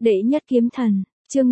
Đệ nhất kiếm thần, chương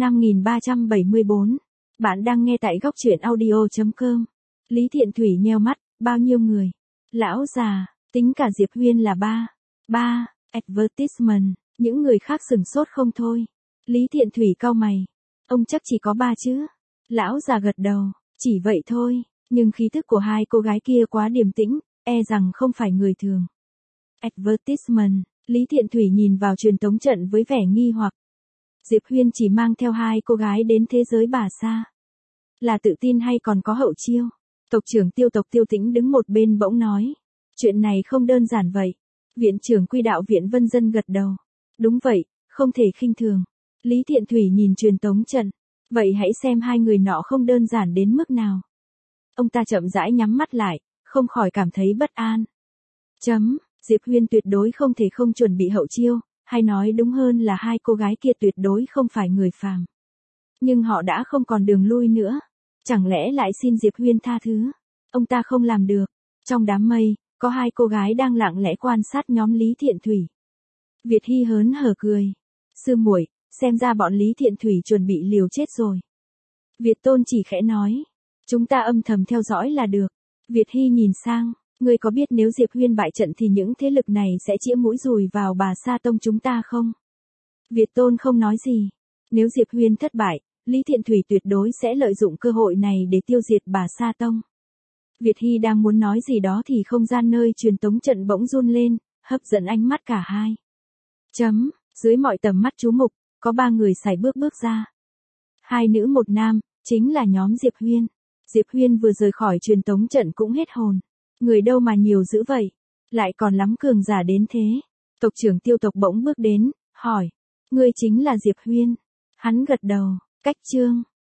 5374. Bạn đang nghe tại góc truyện audio.com. Lý Thiện Thủy nheo mắt, bao nhiêu người? Lão già, tính cả Diệp Huyên là ba advertisement, những người khác sửng sốt không thôi. Lý Thiện Thủy cau mày. Ông chắc chỉ có 3 chứ? Lão già gật đầu, chỉ vậy thôi, nhưng khí thức của hai cô gái kia quá điềm tĩnh, e rằng không phải người thường. Advertisement, Lý Thiện Thủy nhìn vào truyền tống trận với vẻ nghi hoặc. Diệp Huyên chỉ mang theo hai cô gái đến thế giới bà sa. Là tự tin hay còn có hậu chiêu? Tộc trưởng Tiêu tộc Tiêu Tĩnh đứng một bên bỗng nói. Chuyện này không đơn giản vậy. Viện trưởng Quy Đạo Viện Vân Dân gật đầu. Đúng vậy, không thể khinh thường. Lý Thiện Thủy nhìn truyền tống trận. Vậy hãy xem hai người nọ không đơn giản đến mức nào. Ông ta chậm rãi nhắm mắt lại, không khỏi cảm thấy bất an. Diệp Huyên tuyệt đối không thể không chuẩn bị hậu chiêu, hay nói đúng hơn là hai cô gái kia tuyệt đối không phải người phàm. Nhưng họ đã không còn đường lui nữa. Chẳng lẽ lại xin Diệp Huyên tha thứ? Ông ta không làm được. Trong đám mây, có hai cô gái đang lặng lẽ quan sát nhóm Lý Thiện Thủy. Việt Hy hớn hở cười. Sư muội, xem ra bọn Lý Thiện Thủy chuẩn bị liều chết rồi. Việt Tôn chỉ khẽ nói. Chúng ta âm thầm theo dõi là được. Việt Hy nhìn sang. Ngươi có biết nếu Diệp Huyên bại trận thì những thế lực này sẽ chĩa mũi dùi vào Bà Sa Tông chúng ta không? Việt Tôn không nói gì. Nếu Diệp Huyên thất bại, Lý Thiện Thủy tuyệt đối sẽ lợi dụng cơ hội này để tiêu diệt Bà Sa Tông. Việt Hy đang muốn nói gì đó thì không gian nơi truyền tống trận bỗng run lên, hấp dẫn ánh mắt cả hai. Dưới mọi tầm mắt chú mục, có 3 người sải bước ra. 2 nữ 1 nam, chính là nhóm Diệp Huyên. Diệp Huyên vừa rời khỏi truyền tống trận cũng hết hồn. Người đâu mà nhiều dữ vậy? Lại còn lắm cường giả đến thế. Tộc trưởng Tiêu tộc bỗng bước đến, hỏi. Ngươi chính là Diệp Huyên. Hắn gật đầu, cách chương.